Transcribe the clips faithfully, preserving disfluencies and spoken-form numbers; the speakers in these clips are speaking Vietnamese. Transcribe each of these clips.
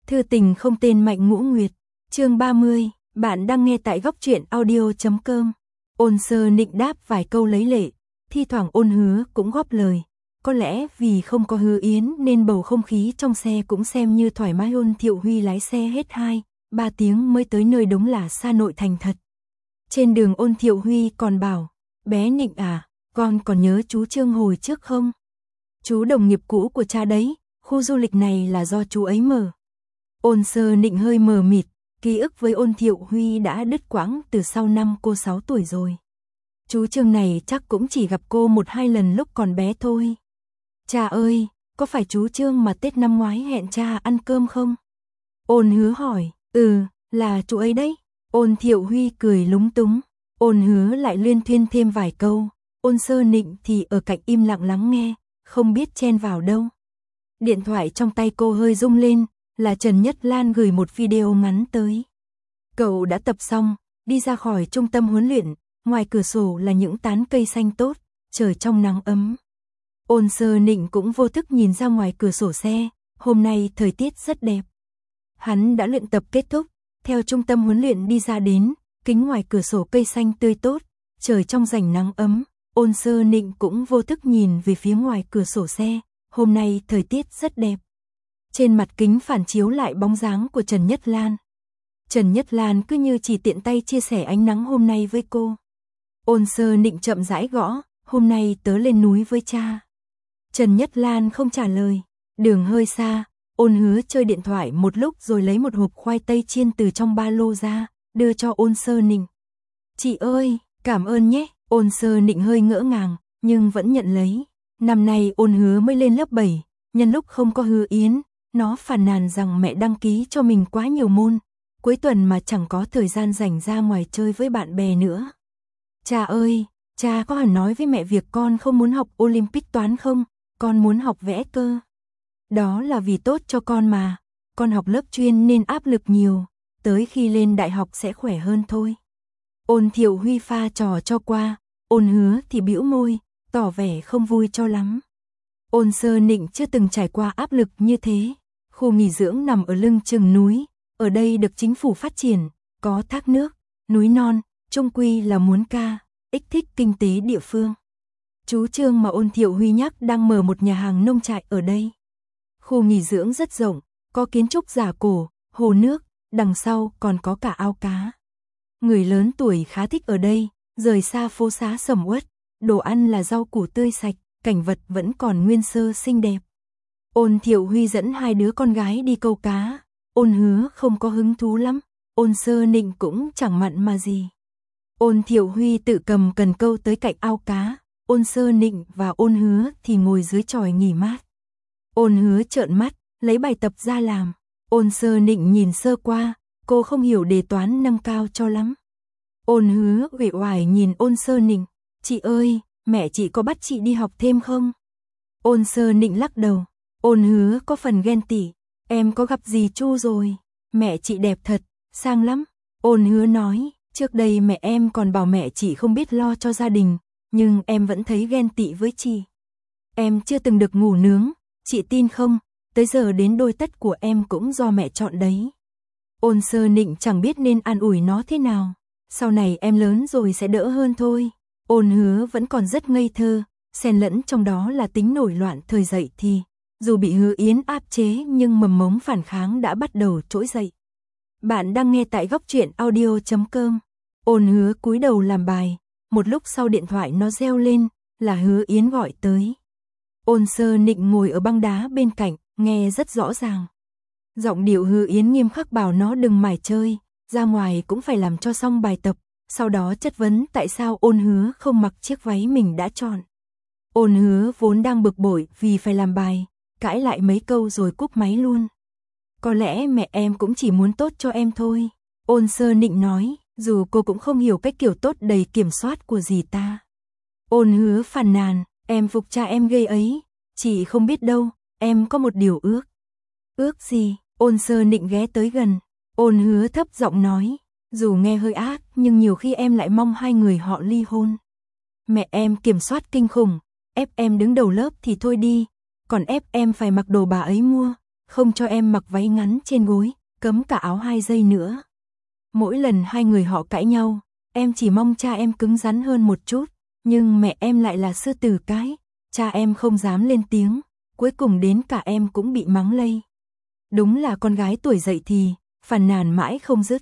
Thư tình không tên Mạnh Ngũ Nguyệt, chương ba mươi, bạn đang nghe tại góc truyện audio chấm com. Ôn Sơ Nịnh đáp vài câu lấy lệ, thi thoảng Ôn Hứa cũng góp lời. Có lẽ vì không có Hứa Yến nên bầu không khí trong xe cũng xem như thoải mái. Ôn Thiệu Huy lái xe hết hai, ba tiếng mới tới nơi đúng là xa nội thành thật. Trên đường Ôn Thiệu Huy còn bảo, bé Nịnh à, con còn nhớ chú Trương hồi trước không? Chú đồng nghiệp cũ của cha đấy, khu du lịch này là do chú ấy mở. Ôn Sơ Nịnh hơi mờ mịt, ký ức với Ôn Thiệu Huy đã đứt quãng từ sau năm cô sáu tuổi rồi. Chú Trương này chắc cũng chỉ gặp cô một hai lần lúc còn bé thôi. Cha ơi, có phải chú Trương mà Tết năm ngoái hẹn cha ăn cơm không? Ôn Hứa hỏi, ừ, là chú ấy đấy. Ôn Thiệu Huy cười lúng túng, Ôn Hứa lại luyên thuyên thêm vài câu. Ôn Sơ Nịnh thì ở cạnh im lặng lắng nghe, không biết chen vào đâu. Điện thoại trong tay cô hơi rung lên, là Trần Nhất Lan gửi một video ngắn tới. Cậu đã tập xong, đi ra khỏi trung tâm huấn luyện, ngoài cửa sổ là những tán cây xanh tốt, trời trong nắng ấm. Ôn Sơ Nịnh cũng vô thức nhìn ra ngoài cửa sổ xe, hôm nay thời tiết rất đẹp. Hắn đã luyện tập kết thúc, theo trung tâm huấn luyện đi ra đến, kính ngoài cửa sổ cây xanh tươi tốt, trời trong rảnh nắng ấm. Ôn Sơ Nịnh cũng vô thức nhìn về phía ngoài cửa sổ xe, hôm nay thời tiết rất đẹp. Trên mặt kính phản chiếu lại bóng dáng của Trần Nhất Lan. Trần Nhất Lan cứ như chỉ tiện tay chia sẻ ánh nắng hôm nay với cô. Ôn Sơ Nịnh chậm rãi gõ, hôm nay tớ lên núi với cha. Trần Nhất Lan không trả lời, đường hơi xa, Ôn Hứa chơi điện thoại một lúc rồi lấy một hộp khoai tây chiên từ trong ba lô ra, đưa cho Ôn Sơ Nịnh. Chị ơi, cảm ơn nhé. Ôn Sơ Nịnh hơi ngỡ ngàng, nhưng vẫn nhận lấy. Năm nay Ôn Hứa mới lên lớp bảy, nhân lúc không có Hứa Yến, nó phàn nàn rằng mẹ đăng ký cho mình quá nhiều môn, cuối tuần mà chẳng có thời gian rảnh ra ngoài chơi với bạn bè nữa. Cha ơi, cha có hẳn nói với mẹ việc con không muốn học Olympic toán không, con muốn học vẽ cơ. Đó là vì tốt cho con mà, con học lớp chuyên nên áp lực nhiều, tới khi lên đại học sẽ khỏe hơn thôi. Ôn Thiệu Huy pha trò cho qua, Ôn Hứa thì bĩu môi, tỏ vẻ không vui cho lắm. Ôn Sơ Nịnh chưa từng trải qua áp lực như thế. Khu nghỉ dưỡng nằm ở lưng chừng núi, ở đây được chính phủ phát triển, có thác nước, núi non, chung quy là muốn ca, ích thích kinh tế địa phương. Chú Trương mà Ôn Thiệu Huy nhắc đang mở một nhà hàng nông trại ở đây. Khu nghỉ dưỡng rất rộng, có kiến trúc giả cổ, hồ nước, đằng sau còn có cả ao cá. Người lớn tuổi khá thích ở đây, rời xa phố xá sầm uất, đồ ăn là rau củ tươi sạch, cảnh vật vẫn còn nguyên sơ xinh đẹp. Ôn Thiệu Huy dẫn hai đứa con gái đi câu cá, Ôn Hứa không có hứng thú lắm, Ôn Sơ Nịnh cũng chẳng mặn mà gì. Ôn Thiệu Huy tự cầm cần câu tới cạnh ao cá, Ôn Sơ Nịnh và Ôn Hứa thì ngồi dưới chòi nghỉ mát. Ôn Hứa trợn mắt, lấy bài tập ra làm, Ôn Sơ Nịnh nhìn sơ qua, cô không hiểu đề toán nâng cao cho lắm. Ôn Hứa uể oải nhìn Ôn Sơ Nịnh, chị ơi, mẹ chị có bắt chị đi học thêm không? Ôn Sơ Nịnh lắc đầu, Ôn Hứa có phần ghen tị, em có gặp gì Chu rồi, mẹ chị đẹp thật, sang lắm. Ôn Hứa nói, trước đây mẹ em còn bảo mẹ chị không biết lo cho gia đình, nhưng em vẫn thấy ghen tị với chị. Em chưa từng được ngủ nướng, chị tin không, tới giờ đến đôi tất của em cũng do mẹ chọn đấy. Ôn Sơ Nịnh chẳng biết nên an ủi nó thế nào, sau này em lớn rồi sẽ đỡ hơn thôi. Ôn Hứa vẫn còn rất ngây thơ, xen lẫn trong đó là tính nổi loạn thời dậy thì, dù bị Hứa Yến áp chế nhưng mầm mống phản kháng đã bắt đầu trỗi dậy. Bạn đang nghe tại góc truyện audio chấm com. Ôn Hứa cúi đầu làm bài, một lúc sau điện thoại nó reo lên, là Hứa Yến gọi tới. Ôn Sơ Nịnh ngồi ở băng đá bên cạnh, nghe rất rõ ràng. Giọng điệu Hứa Yến nghiêm khắc bảo nó đừng mải chơi, ra ngoài cũng phải làm cho xong bài tập, sau đó chất vấn tại sao Ôn Hứa không mặc chiếc váy mình đã chọn. Ôn Hứa vốn đang bực bội vì phải làm bài, cãi lại mấy câu rồi cúp máy luôn. Có lẽ mẹ em cũng chỉ muốn tốt cho em thôi, Ôn Sơ Nịnh nói, dù cô cũng không hiểu cách kiểu tốt đầy kiểm soát của dì ta. Ôn Hứa phàn nàn, em phục cha em ghê ấy, chị không biết đâu, em có một điều ước. Ước gì? Ôn Sơ Nịnh ghé tới gần, Ôn Hứa thấp giọng nói, dù nghe hơi ác nhưng nhiều khi em lại mong hai người họ ly hôn. Mẹ em kiểm soát kinh khủng, ép em đứng đầu lớp thì thôi đi, còn ép em phải mặc đồ bà ấy mua, không cho em mặc váy ngắn trên gối, cấm cả áo hai giây nữa. Mỗi lần hai người họ cãi nhau, em chỉ mong cha em cứng rắn hơn một chút, nhưng mẹ em lại là sư tử cái, cha em không dám lên tiếng, cuối cùng đến cả em cũng bị mắng lây. Đúng là con gái tuổi dậy thì, phàn nàn mãi không dứt.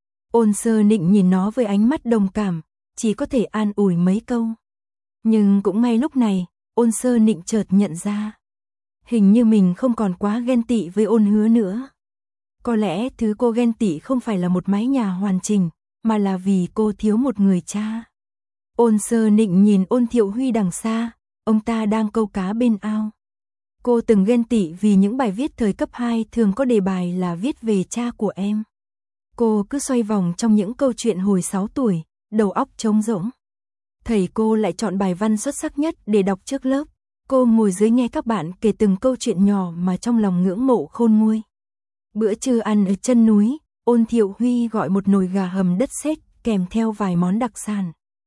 Ôn Sơ Nịnh nhìn nó với ánh mắt đồng cảm, chỉ có thể an ủi mấy câu. Nhưng cũng ngay lúc này, Ôn Sơ Nịnh chợt nhận ra. Hình như mình không còn quá ghen tị với Ôn Hứa nữa. Có lẽ thứ cô ghen tị không phải là một mái nhà hoàn chỉnh, mà là vì cô thiếu một người cha. Ôn Sơ Nịnh nhìn Ôn Thiệu Huy đằng xa, ông ta đang câu cá bên ao. Cô từng ghen tị vì những bài viết thời cấp hai thường có đề bài là viết về cha của em. Cô cứ xoay vòng trong những câu chuyện hồi sáu tuổi, đầu óc trống rỗng. Thầy cô lại chọn bài văn xuất sắc nhất để đọc trước lớp. Cô ngồi dưới nghe các bạn kể từng câu chuyện nhỏ mà trong lòng ngưỡng mộ khôn nguôi. Bữa trưa ăn ở chân núi, Ôn Thiệu Huy gọi một nồi gà hầm đất sét kèm theo vài món đặc sản.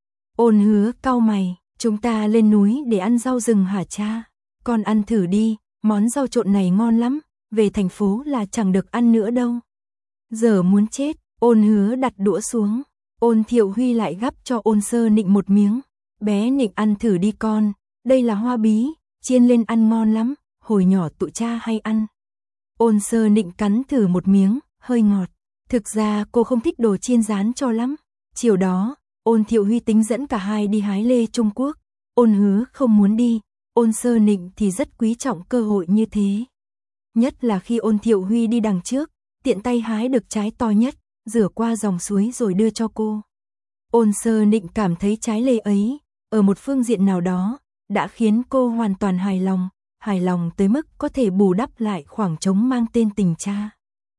Ôn Hứa cau mày, chúng ta lên núi để ăn rau rừng hả cha? Con ăn thử đi, món rau trộn này ngon lắm, về thành phố là chẳng được ăn nữa đâu. Giờ muốn chết, Ôn Hứa đặt đũa xuống. Ôn Thiệu Huy lại gắp cho Ôn Sơ Nịnh một miếng. Bé Nịnh ăn thử đi con, đây là hoa bí, chiên lên ăn ngon lắm, hồi nhỏ tụi cha hay ăn. Ôn Sơ Nịnh cắn thử một miếng, hơi ngọt. Thực ra cô không thích đồ chiên rán cho lắm. Chiều đó, Ôn Thiệu Huy tính dẫn cả hai đi hái lê Trung Quốc. Ôn Hứa không muốn đi, Ôn Sơ Nịnh thì rất quý trọng cơ hội như thế. Nhất là khi Ôn Thiệu Huy đi đằng trước, tiện tay hái được trái to nhất, rửa qua dòng suối rồi đưa cho cô. Ôn Sơ Nịnh cảm thấy trái lê ấy, ở một phương diện nào đó, đã khiến cô hoàn toàn hài lòng, hài lòng tới mức có thể bù đắp lại khoảng trống mang tên tình cha.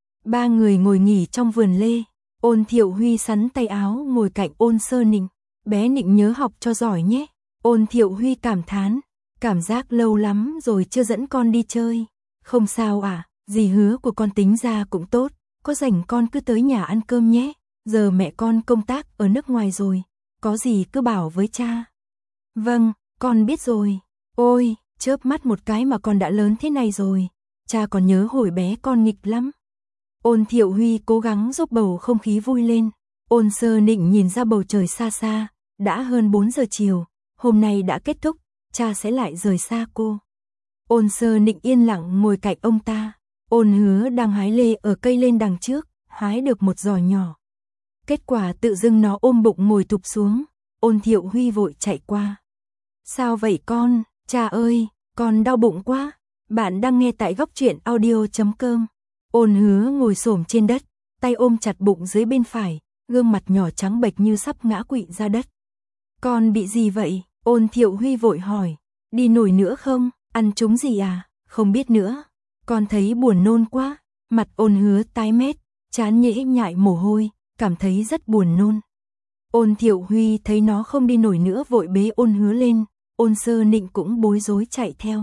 Ba người ngồi nghỉ trong vườn lê, Ôn Thiệu Huy xắn tay áo ngồi cạnh Ôn Sơ Nịnh. Bé Nịnh nhớ học cho giỏi nhé. Ôn Thiệu Huy cảm thán, cảm giác lâu lắm rồi chưa dẫn con đi chơi. Không sao à, dì Hứa của con tính ra cũng tốt, có rảnh con cứ tới nhà ăn cơm nhé. Giờ mẹ con công tác ở nước ngoài rồi, có gì cứ bảo với cha. Vâng, con biết rồi. Ôi, chớp mắt một cái mà con đã lớn thế này rồi, cha còn nhớ hồi bé con nghịch lắm. Ôn Thiệu Huy cố gắng giúp bầu không khí vui lên. Ôn Sơ Nịnh nhìn ra bầu trời xa xa, đã hơn bốn giờ chiều, hôm nay đã kết thúc, cha sẽ lại rời xa cô. Ôn Sơ Nịnh yên lặng ngồi cạnh ông ta. Ôn Hứa đang hái lê ở cây lên đằng trước, hái được một giò nhỏ. Kết quả tự dưng nó ôm bụng ngồi thụp xuống. Ôn Thiệu Huy vội chạy qua. Sao vậy con? Cha ơi, con đau bụng quá. Bạn đang nghe tại góc truyện audio chấm com. Ôn Hứa ngồi xổm trên đất, tay ôm chặt bụng dưới bên phải, gương mặt nhỏ trắng bệch như sắp ngã quỵ ra đất. Con bị gì vậy? Ôn Thiệu Huy vội hỏi. Đi nổi nữa không? Ăn trúng gì à? Không biết nữa. Con thấy buồn nôn quá. Mặt Ôn Hứa tái mét, trán nhễ nhại mồ hôi, cảm thấy rất buồn nôn. Ôn Thiệu Huy thấy nó không đi nổi nữa vội bế Ôn Hứa lên. Ôn Sơ Nịnh cũng bối rối chạy theo.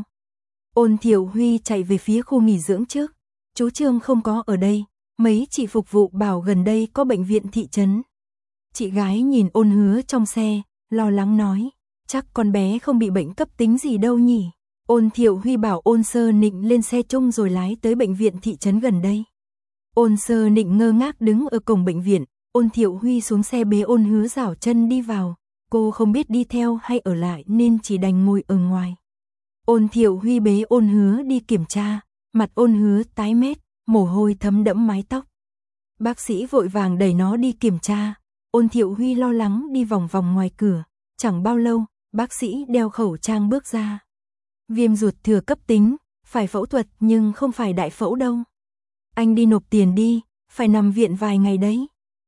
Ôn Thiệu Huy chạy về phía khu nghỉ dưỡng trước. Chú Trương không có ở đây, mấy chị phục vụ bảo gần đây có bệnh viện thị trấn. Chị gái nhìn Ôn Hứa trong xe, lo lắng nói, chắc con bé không bị bệnh cấp tính gì đâu nhỉ. Ôn Thiệu Huy bảo Ôn Sơ Nịnh lên xe chung rồi lái tới bệnh viện thị trấn gần đây. Ôn Sơ Nịnh ngơ ngác đứng ở cổng bệnh viện, Ôn Thiệu Huy xuống xe bế Ôn Hứa rảo chân đi vào. Cô không biết đi theo hay ở lại nên chỉ đành ngồi ở ngoài. Ôn Thiệu Huy bế Ôn Hứa đi kiểm tra, mặt Ôn Hứa tái mét, mồ hôi thấm đẫm mái tóc. Bác sĩ vội vàng đẩy nó đi kiểm tra. Ôn Thiệu Huy lo lắng đi vòng vòng ngoài cửa. Chẳng bao lâu, bác sĩ đeo khẩu trang bước ra. Viêm ruột thừa cấp tính, phải phẫu thuật nhưng không phải đại phẫu đâu. Anh đi nộp tiền đi, phải nằm viện vài ngày đấy.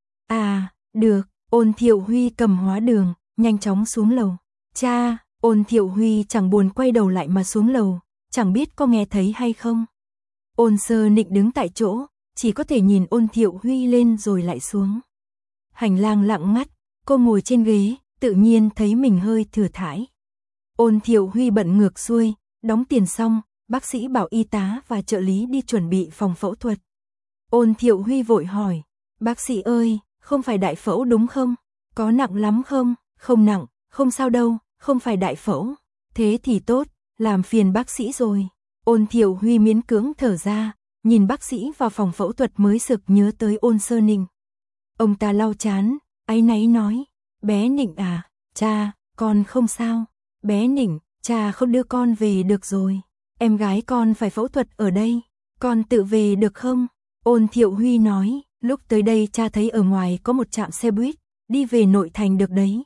À, được. Ôn Thiệu Huy cầm hóa đường, nhanh chóng xuống lầu. Cha, Ôn Thiệu Huy chẳng buồn quay đầu lại mà xuống lầu, chẳng biết có nghe thấy hay không. Ôn Sơ Nịnh đứng tại chỗ, chỉ có thể nhìn Ôn Thiệu Huy lên rồi lại xuống. Hành lang lặng ngắt, cô ngồi trên ghế, tự nhiên thấy mình hơi thừa thãi. Ôn Thiệu Huy bận ngược xuôi, đóng tiền xong, bác sĩ bảo y tá và trợ lý đi chuẩn bị phòng phẫu thuật. Ôn Thiệu Huy vội hỏi, bác sĩ ơi, không phải đại phẫu đúng không? Có nặng lắm không? Không nặng, không sao đâu, không phải đại phẫu. Thế thì tốt, làm phiền bác sĩ rồi. Ôn Thiệu Huy miễn cưỡng thở ra, nhìn bác sĩ vào phòng phẫu thuật mới sực nhớ tới Ôn Sơ Nịnh. Ông ta lau chán, áy náy nói, bé Nịnh à, cha, con không sao. Bé Nịnh, cha không đưa con về được rồi. Em gái con phải phẫu thuật ở đây, con tự về được không? Ôn Thiệu Huy nói, lúc tới đây cha thấy ở ngoài có một trạm xe buýt, đi về nội thành được đấy.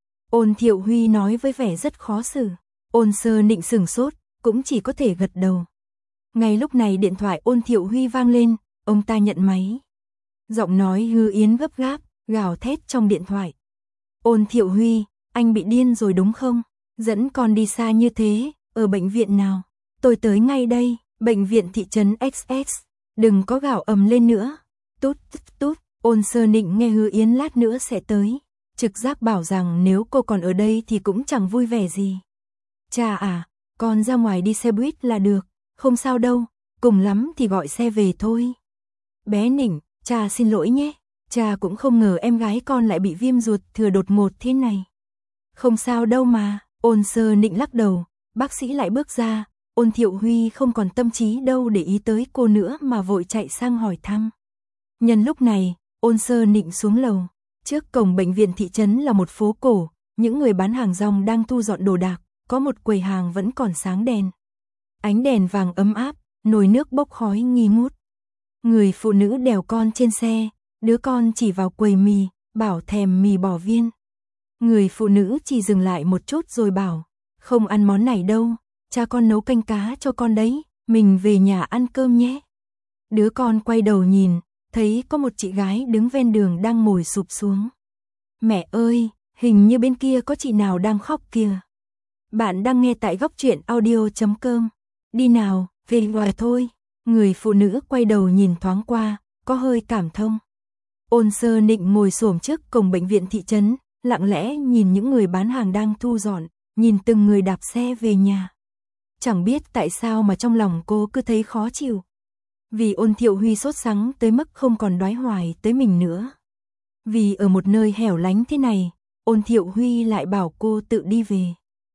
Ôn Thiệu Huy nói với vẻ rất khó xử. Ôn Sơ Nịnh sửng sốt, cũng chỉ có thể gật đầu. Ngay lúc này điện thoại Ôn Thiệu Huy vang lên, ông ta nhận máy. Giọng nói Hư Yến gấp gáp, gào thét trong điện thoại. Ôn Thiệu Huy, anh bị điên rồi đúng không? Dẫn con đi xa như thế, ở bệnh viện nào? Tôi tới ngay đây, bệnh viện thị trấn ích ét. Đừng có gào ầm lên nữa. Tút tút tút, Ôn Sơ Nịnh nghe Hư Yến lát nữa sẽ tới. Trực giác bảo rằng nếu cô còn ở đây thì cũng chẳng vui vẻ gì. Cha à, con ra ngoài đi xe buýt là được, không sao đâu, cùng lắm thì gọi xe về thôi. Bé Nịnh, cha xin lỗi nhé, cha cũng không ngờ em gái con lại bị viêm ruột thừa đột ngột thế này. Không sao đâu mà, Ôn Sơ Nịnh lắc đầu, bác sĩ lại bước ra, Ôn Thiệu Huy không còn tâm trí đâu để ý tới cô nữa mà vội chạy sang hỏi thăm. Nhân lúc này, Ôn Sơ Nịnh xuống lầu, trước cổng bệnh viện thị trấn là một phố cổ, những người bán hàng rong đang thu dọn đồ đạc, có một quầy hàng vẫn còn sáng đèn. Ánh đèn vàng ấm áp, nồi nước bốc khói nghi ngút. Người phụ nữ đèo con trên xe, đứa con chỉ vào quầy mì, bảo thèm mì bò viên. Người phụ nữ chỉ dừng lại một chút rồi bảo, không ăn món này đâu, cha con nấu canh cá cho con đấy, mình về nhà ăn cơm nhé. Đứa con quay đầu nhìn, thấy có một chị gái đứng ven đường đang ngồi sụp xuống. Mẹ ơi, hình như bên kia có chị nào đang khóc kìa. Bạn đang nghe tại góc truyện audio chấm com. Đi nào, về ngoài thôi. Người phụ nữ quay đầu nhìn thoáng qua, có hơi cảm thông. Ôn Sơ Nịnh ngồi xổm trước cổng bệnh viện thị trấn, lặng lẽ nhìn những người bán hàng đang thu dọn, nhìn từng người đạp xe về nhà. Chẳng biết tại sao mà trong lòng cô cứ thấy khó chịu. Vì Ôn Thiệu Huy sốt sắng tới mức không còn đoái hoài tới mình nữa. Vì ở một nơi hẻo lánh thế này, Ôn Thiệu Huy lại bảo cô tự đi về.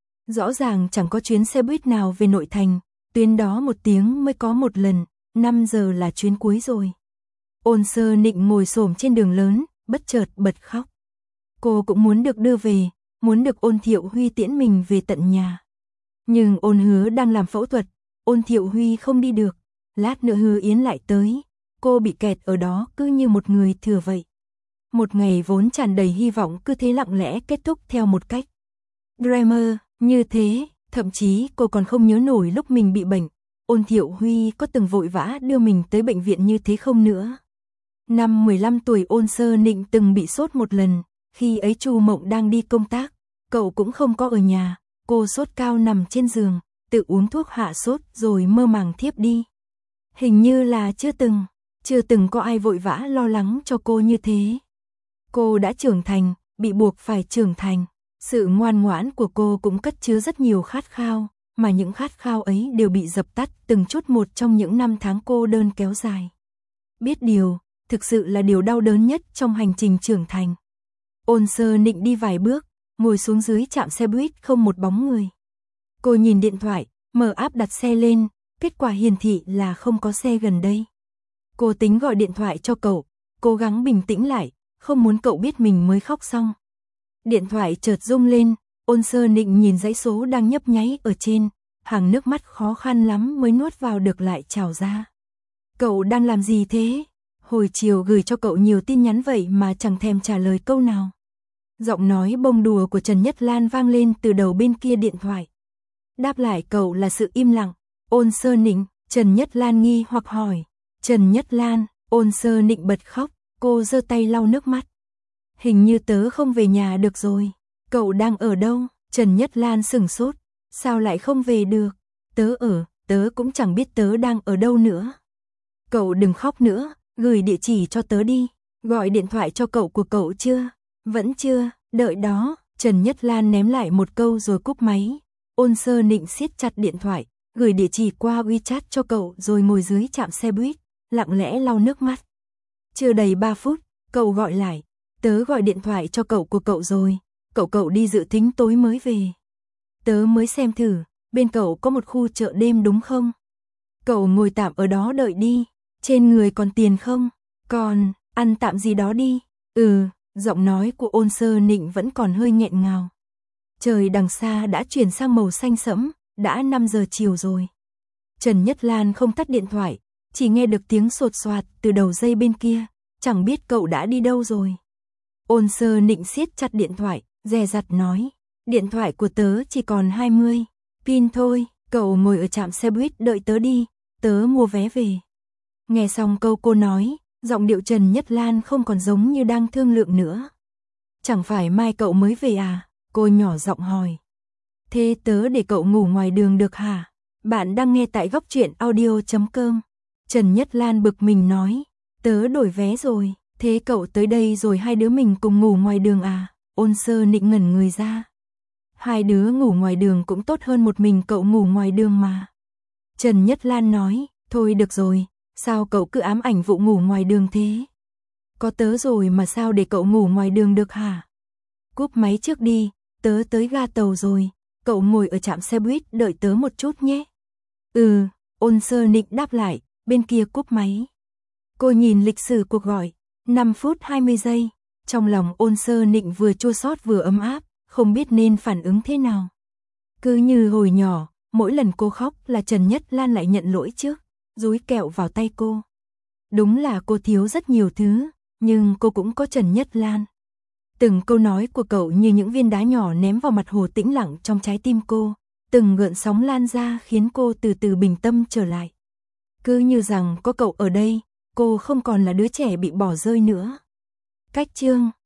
Rõ ràng chẳng có chuyến xe buýt nào về nội thành, tuyến đó một tiếng mới có một lần, năm giờ là chuyến cuối rồi. Ôn Sơ Nịnh ngồi xổm trên đường lớn, bất chợt bật khóc. Cô cũng muốn được đưa về, muốn được Ôn Thiệu Huy tiễn mình về tận nhà. Nhưng Ôn Hứa đang làm phẫu thuật, Ôn Thiệu Huy không đi được, lát nữa Hứa Yến lại tới, cô bị kẹt ở đó cứ như một người thừa vậy. Một ngày vốn tràn đầy hy vọng cứ thế lặng lẽ kết thúc theo một cách drama như thế, thậm chí cô còn không nhớ nổi lúc mình bị bệnh, Ôn Thiệu Huy có từng vội vã đưa mình tới bệnh viện như thế không nữa. Năm mười lăm tuổi Ôn Sơ Nịnh từng bị sốt một lần, khi ấy Chu Mộng đang đi công tác, cậu cũng không có ở nhà, cô sốt cao nằm trên giường, tự uống thuốc hạ sốt rồi mơ màng thiếp đi. Hình như là chưa từng, chưa từng có ai vội vã lo lắng cho cô như thế. Cô đã trưởng thành, bị buộc phải trưởng thành. Sự ngoan ngoãn của cô cũng cất chứa rất nhiều khát khao, mà những khát khao ấy đều bị dập tắt từng chút một trong những năm tháng cô đơn kéo dài. Biết điều, thực sự là điều đau đớn nhất trong hành trình trưởng thành. Ôn Sơ Nịnh đi vài bước, ngồi xuống dưới trạm xe buýt không một bóng người. Cô nhìn điện thoại, mở app đặt xe lên, kết quả hiển thị là không có xe gần đây. Cô tính gọi điện thoại cho cậu, cố gắng bình tĩnh lại, không muốn cậu biết mình mới khóc xong. Điện thoại chợt rung lên, Ôn Sơ Nịnh nhìn dãy số đang nhấp nháy ở trên, hàng nước mắt khó khăn lắm mới nuốt vào được lại trào ra. Cậu đang làm gì thế? Hồi chiều gửi cho cậu nhiều tin nhắn vậy mà chẳng thèm trả lời câu nào. Giọng nói bông đùa của Trần Nhất Lan vang lên từ đầu bên kia điện thoại. Đáp lại cậu là sự im lặng. Ôn Sơ Nịnh, Trần Nhất Lan nghi hoặc hỏi. Trần Nhất Lan, Ôn Sơ Nịnh bật khóc, cô giơ tay lau nước mắt. Hình như tớ không về nhà được rồi. Cậu đang ở đâu? Trần Nhất Lan sửng sốt. Sao lại không về được? Tớ ở, tớ cũng chẳng biết tớ đang ở đâu nữa. Cậu đừng khóc nữa, gửi địa chỉ cho tớ đi. Gọi điện thoại cho cậu của cậu chưa? Vẫn chưa, đợi đó. Trần Nhất Lan ném lại một câu rồi cúp máy. Ôn Sơ Nịnh siết chặt điện thoại, gửi địa chỉ qua WeChat cho cậu rồi ngồi dưới trạm xe buýt, lặng lẽ lau nước mắt. Chưa đầy ba phút, cậu gọi lại. Tớ gọi điện thoại cho cậu của cậu rồi, cậu cậu đi dự thính tối mới về. Tớ mới xem thử, bên cậu có một khu chợ đêm đúng không? Cậu ngồi tạm ở đó đợi đi, Trên người còn tiền không? Còn, ăn tạm gì đó đi. Ừ, giọng nói của Ôn Sơ Nịnh vẫn còn hơi nghẹn ngào. Trời đằng xa đã chuyển sang màu xanh sẫm, đã năm giờ chiều rồi. Trần Nhất Lan không tắt điện thoại, chỉ nghe được tiếng sột soạt từ đầu dây bên kia, chẳng biết cậu đã đi đâu rồi. Ôn Sơ Nịnh siết chặt điện thoại, dè dặt nói, điện thoại của tớ chỉ còn hai mươi pin thôi, cậu ngồi ở trạm xe buýt đợi tớ đi, tớ mua vé về. Nghe xong câu cô nói, giọng điệu Trần Nhất Lan không còn giống như đang thương lượng nữa. Chẳng phải mai cậu mới về à? Cô nhỏ giọng hỏi. Thế tớ để cậu ngủ ngoài đường được hả? Bạn đang nghe tại góc truyện audio chấm com. Trần Nhất Lan bực mình nói, tớ đổi vé rồi, thế cậu tới đây rồi hai đứa mình cùng ngủ ngoài đường à? Ôn Sơ Nịnh ngẩn người ra. Hai đứa ngủ ngoài đường cũng tốt hơn một mình cậu ngủ ngoài đường mà. Trần Nhất Lan nói, thôi được rồi, sao cậu cứ ám ảnh vụ ngủ ngoài đường thế? Có tớ rồi mà sao để cậu ngủ ngoài đường được hả? Cúp máy trước đi, tớ tới ga tàu rồi, cậu ngồi ở trạm xe buýt đợi tớ một chút nhé. Ừ, Ôn Sơ Nịnh đáp lại, bên kia cúp máy. Cô nhìn lịch sử cuộc gọi, năm phút hai mươi giây, trong lòng Ôn Sơ Nịnh vừa chua xót vừa ấm áp, không biết nên phản ứng thế nào. Cứ như hồi nhỏ, mỗi lần cô khóc là Trần Nhất Lan lại nhận lỗi trước, dúi kẹo vào tay cô. Đúng là cô thiếu rất nhiều thứ, nhưng cô cũng có Trần Nhất Lan. Từng câu nói của cậu như những viên đá nhỏ ném vào mặt hồ tĩnh lặng trong trái tim cô, từng gợn sóng lan ra khiến cô từ từ bình tâm trở lại. Cứ như rằng có cậu ở đây, cô không còn là đứa trẻ bị bỏ rơi nữa. Cách chương